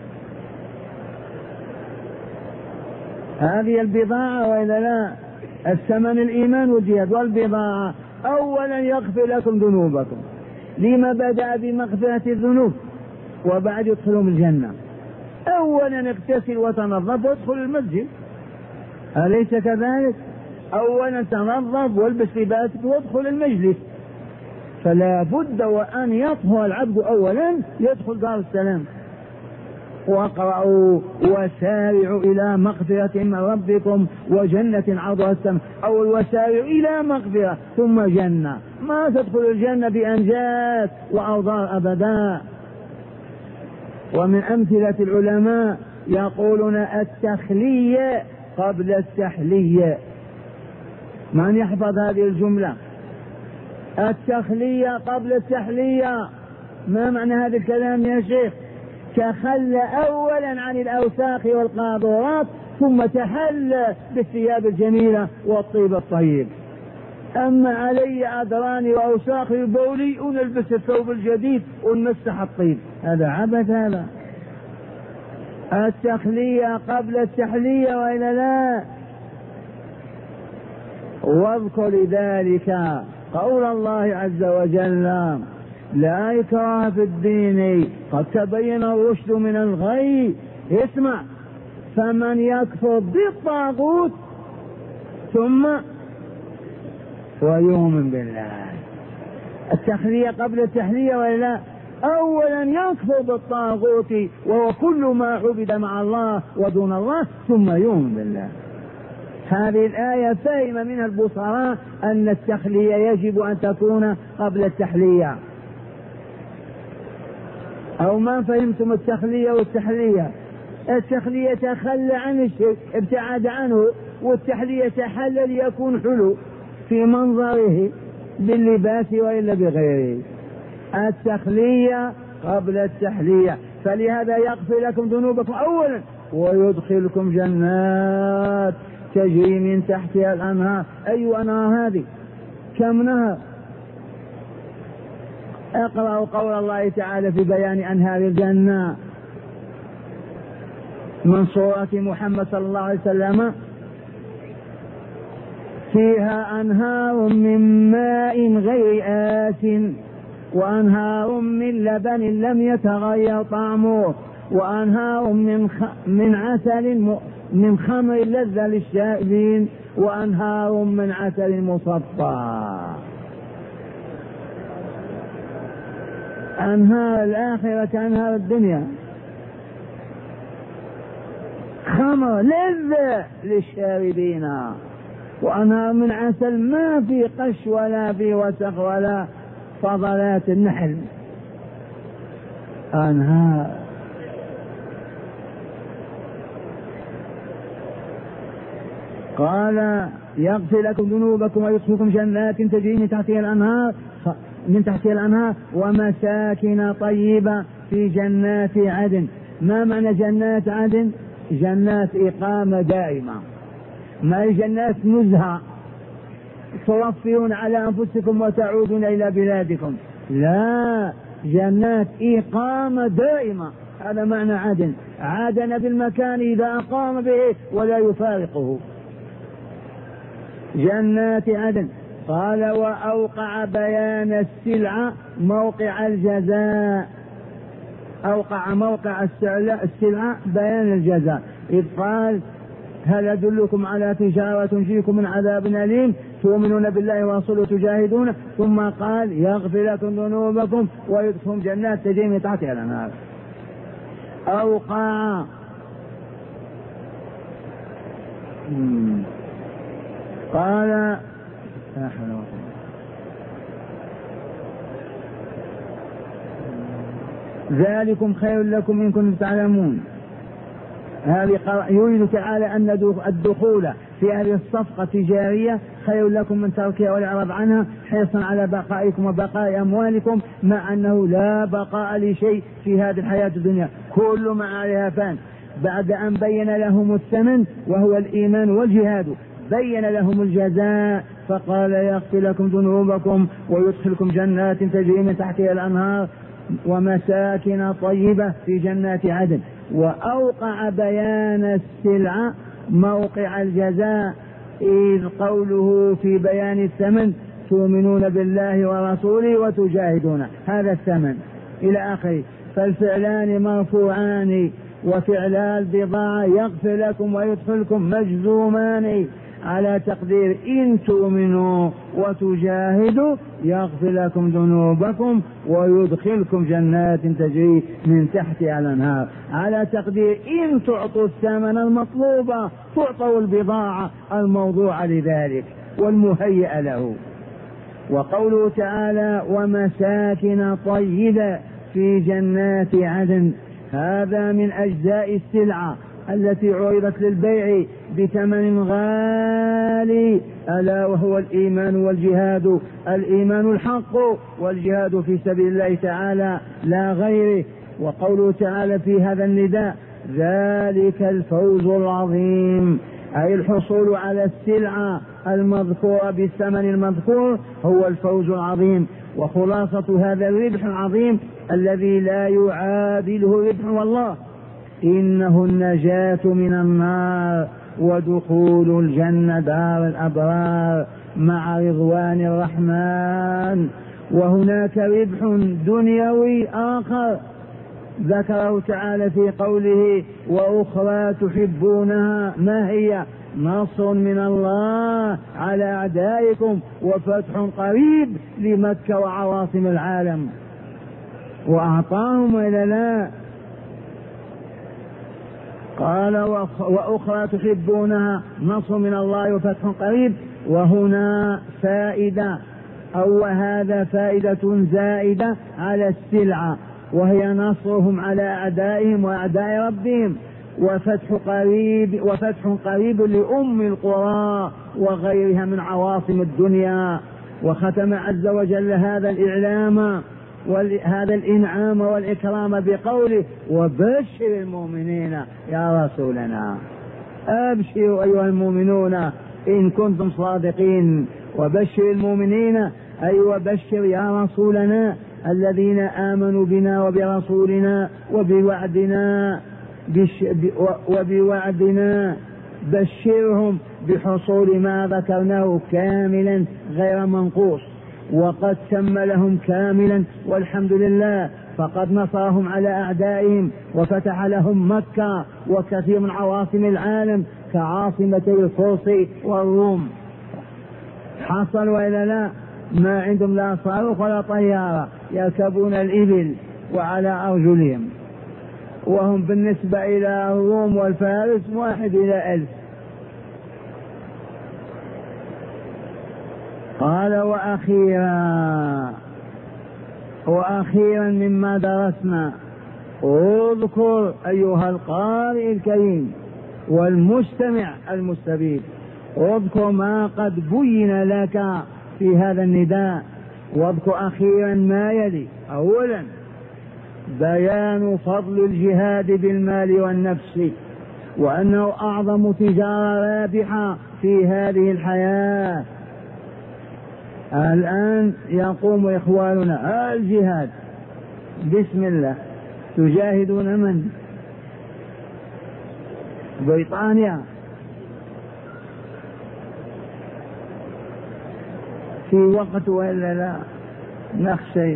هذه البضاعة وإلا لا؟ الثمن الإيمان والجهاد والبضاعة. أولا يغفر لكم ذنوبكم. لما بدأ بمغفرة الذنوب وبعد يدخلهم الجنة؟ أولا اغتسل وتنظف وادخل المسجد، أليس كذلك؟ أولا تنظف والبس لباسك وادخل المجلس. فلا بد وأن يطهر العبد أولا يدخل دار السلام. واقرأوا وسارعوا إلى مغفرة من ربكم وجنة عرضها السماء، أو وسارعوا إلى مغفرة ثم جنة. ما تدخل الجنة بأنجاز وأوضار أبدا. ومن أمثلة العلماء يقولون التخلية قبل التحلية. من يحفظ هذه الجملة؟ التخلية قبل التحلية. ما معنى هذا الكلام يا شيخ؟ تخلى أولا عن الأوساخ والقاذورات ثم تحلى بالثياب الجميلة والطيب الطيب. أما علي أدراني وأوساخي بولي ونلبس الثوب الجديد ونمسح الطيب، هذا عبث. هذا التخلية قبل التحلية وإلا لا؟ واذكر لذلك قول الله عز وجل: لا إكراه في الدين قد تبين الرشد من الغي. اسمع: فمن يكفر بالطاغوت ثم ويؤمن بالله. التخلية قبل التحلية ولا؟ أولا يكفر بالطاغوت وهو كل ما عبد مع الله ودون الله، ثم يؤمن بالله. هذه الآية فهم منها البصراء أن التخلية يجب أن تكون قبل التحلية. أو ما فهمتم التخلية والتحلية؟ التخلية تخلى عن الشرك، ابتعد عنه، والتحلية تحلى ليكون حلو في منظره باللباس وإلا بغيره. التخلية قبل التحلية. فلهذا يغفر لكم ذنوبكم أولا ويدخلكم جنات تجري من تحتها الأنهار. أي أنهار هذه؟ كم نهر؟ اقرأوا قول الله تعالى في بيان أنهار الجنة من سورة محمد صلى الله عليه وسلم: فيها أنهار من ماء غير آسن وأنهار من لبن لم يتغير طعمه وأنهار من عسل من خمر لذة للشاربين وأنهار من عسل مصفى. أنهار الآخرة كأنهار الدنيا، خمر لذة للشاربين، وأنهار من عسل ما في قش ولا في وسخ ولا فضلات النحل. أنهار. قال: يغفر لكم ذنوبكم ويدخلكم جنات تجري من تحتها الأنهار ومساكن طيبة في جنات عدن. ما معنى جنات عدن؟ جنات إقامة دائمة، ما هي جنات نزهة توفرون على أنفسكم وتعودون إلى بلادكم، لا، جنات إقامة دائمة. هذا معنى عدن. عدن بالمكان إذا أقام به ولا يفارقه. جنات عدن. قال: وأوقع بيان السلعة موقع الجزاء. أوقع موقع السلعة بيان الجزاء، إذ قال: هل أدلكم على تجارة تنجيكم من عذاب أليم تؤمنون بالله ورسوله تجاهدون. ثم قال: يغفر لكم ذنوبكم ويدخلكم جنات تجري من تحتها الأنهار. أوقع. قال: ذلكم خير لكم إن كنتم تعلمون. يريد تعالى أن الدخول في هذه الصفقة التجارية خير لكم من تركها والإعراض عنها حرصا على بقائكم وبقاء أموالكم، مع أنه لا بقاء لشيء في هذه الحياة الدنيا، كل ما عليها فان. بعد أن بين لهم الثمن وهو الإيمان والجهاد بين لهم الجزاء، فقال: يغفر لكم ذنوبكم ويدخلكم جنات تجري من تحتها الأنهار ومساكن طيبة في جنات عدن. وأوقع بيان السلعة موقع الجزاء، إذ قوله في بيان الثمن: تؤمنون بالله ورسوله وتجاهدون، هذا الثمن إلى آخره. فالفعلان مرفوعان، وفعلا البضاعة يغفر لكم ويدخلكم مجزومان على تقدير إن تؤمنوا وتجاهدوا يغفر لكم ذنوبكم ويدخلكم جنات تجري من تحتها الأنهار، على تقدير إن تعطوا الثمن المطلوب تعطوا البضاعة الموضوعة لذلك والمهيئة له. وقوله تعالى: ومساكن طيبة في جنات عدن، هذا من أجزاء السلعة التي عرضت للبيع بثمن غالي، ألا وهو الإيمان والجهاد، الإيمان الحق والجهاد في سبيل الله تعالى لا غيره. وقوله تعالى في هذا النداء: ذلك الفوز العظيم، أي الحصول على السلعة المذكورة بالثمن المذكور هو الفوز العظيم. وخلاصة هذا الربح العظيم الذي لا يعادله ربح والله إنه النجاة من النار ودخول الجنة دار الأبرار مع رضوان الرحمن. وهناك ربح دنيوي آخر ذكره تعالى في قوله: وأخرى تحبونها، ما هي؟ نصر من الله على أعدائكم وفتح قريب لمكة وعواصم العالم. وأعطاهم إلى لا. قال وأخرى تحبونها نصر من الله وفتح قريب. وهنا فائدة أو هذا فائدة زائدة على السلعة، وهي نصرهم على أعدائهم وأعداء ربهم، وفتح قريب لأم القرى وغيرها من عواصم الدنيا. وختم عز وجل هذا الإعلام وهذا الإنعام والإكرام بقوله وبشر المؤمنين يا رسولنا. أبشروا أيها المؤمنون إن كنتم صادقين، وبشر المؤمنين أي وبشر يا رسولنا الذين آمنوا بنا وبرسولنا وبوعدنا بشرهم بحصول ما ذكرناه كاملا غير منقوص، وقد تم لهم كاملا والحمد لله، فقد نصرهم على أعدائهم وفتح لهم مكة وكثير من عواصم العالم كعاصمتي الفرس والروم. حصل وإلا لا؟ ما عندهم لا صاروخ ولا طيارة، يركبون الإبل وعلى أرجلهم، وهم بالنسبة إلى الروم والفارس 1:1000. قال وأخيرا مما درسنا، اذكر أيها القارئ الكريم والمستمع المستفيد، اذكر ما قد بين لك في هذا النداء، واذكر أخيرا ما يلي. أولا بيان فضل الجهاد بالمال والنفس، وأنه أعظم تجارة رابحة في هذه الحياة. الآن يقوم إخواننا الجهاد، بسم الله، تجاهدون من؟ بريطانيا في وقت وإلا لا؟ نخشى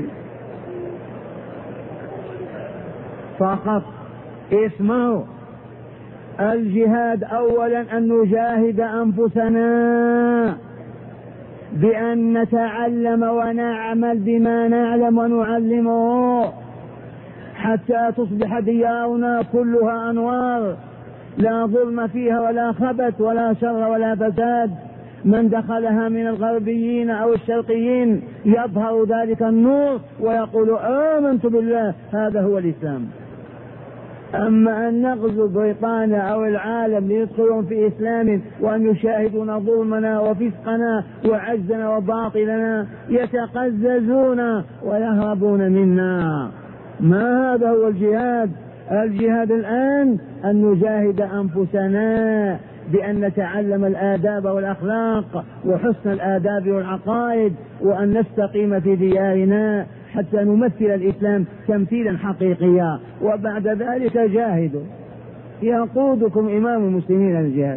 فقط. اسمعوا، الجهاد أولا أن نجاهد أنفسنا بأن نتعلم ونعمل بما نعلم ونعلمه حتى تصبح ديارنا كلها أنوار، لا ظلم فيها ولا خبث ولا شر ولا فساد. من دخلها من الغربيين أو الشرقيين يظهر ذلك النور ويقول آمنت بالله، هذا هو الإسلام. أما أن نغزو بريطانيا أو العالم ليدخلون في إسلام وأن يشاهدون ظلمنا وفسقنا وعجزنا وباطلنا، يتقززون ويهربون منا. ما هذا هو الجهاد. الجهاد الآن أن نجاهد أنفسنا بأن نتعلم الآداب والأخلاق وحسن الآداب والعقائد، وأن نستقيم في ديارنا حتى نمثل الإسلام تمثيلا حقيقيا، وبعد ذلك جاهدوا. يقودكم إمام المسلمين الجهاد.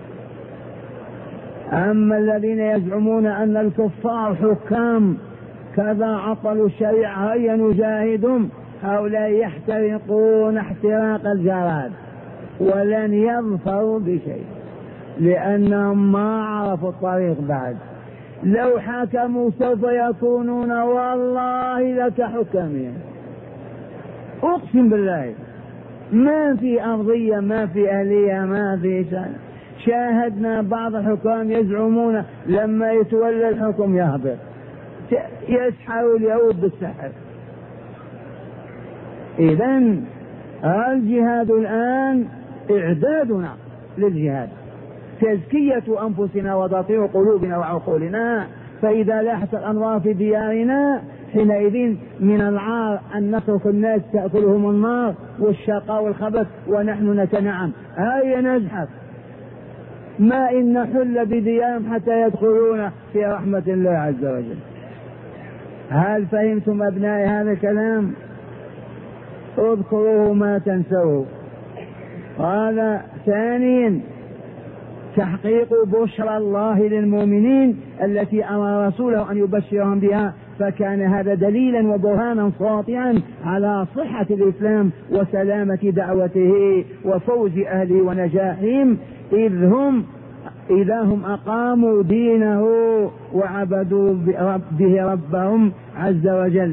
أما الذين يزعمون أن الكفار حكام كذا عطلوا الشريعة هيا نجاهدهم، هؤلاء يحترقون احتراق الجراد ولن يظفروا بشيء، لأنهم ما عرفوا الطريق بعد. لو حكموا سوف يكونون والله لك حكمين، أقسم بالله. ما في أرضية، ما في أهلية، ما في شيء. شاهدنا بعض الحكام يزعمون لما يتولى الحكم يهبط، يسحر اليهود بالسحر. إذن الجهاد الآن إعدادنا للجهاد، تزكية أنفسنا وتطهير قلوبنا وعقولنا. فإذا لاحت الأنوار في ديارنا حينئذ من العار أن نترك الناس تأكلهم النار والشقاء والخبث ونحن نتنعم. هيا نزحف، ما إن نحل بديارهم حتى يدخلون في رحمة الله عز وجل. هل فهمتم أبنائي هذا الكلام؟ اذكروه ما تنسوه. قال ثانيا تحقيق بشرى الله للمؤمنين التي أمر رسوله أن يبشرهم بها، فكان هذا دليلا وبرهانا ساطعا على صحة الإسلام وسلامة دعوته وفوز أهله ونجاحهم، إذ هم إذا هم أقاموا دينه وعبدوا به ربهم عز وجل.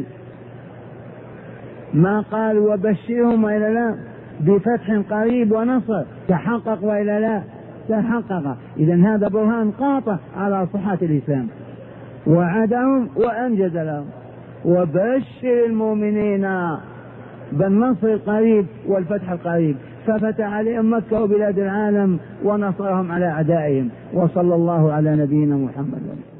ما قال وبشرهم وإلا لا بفتح قريب ونصر، تحقق وإلا لا تحقق. إذن هذا برهان قاطع على صحة الإسلام. وعدهم وأنجز لهم. وبشر المؤمنين بالنصر القريب والفتح القريب، ففتح عليهم مكة وبلاد العالم ونصرهم على أعدائهم. وصلى الله على نبينا محمد.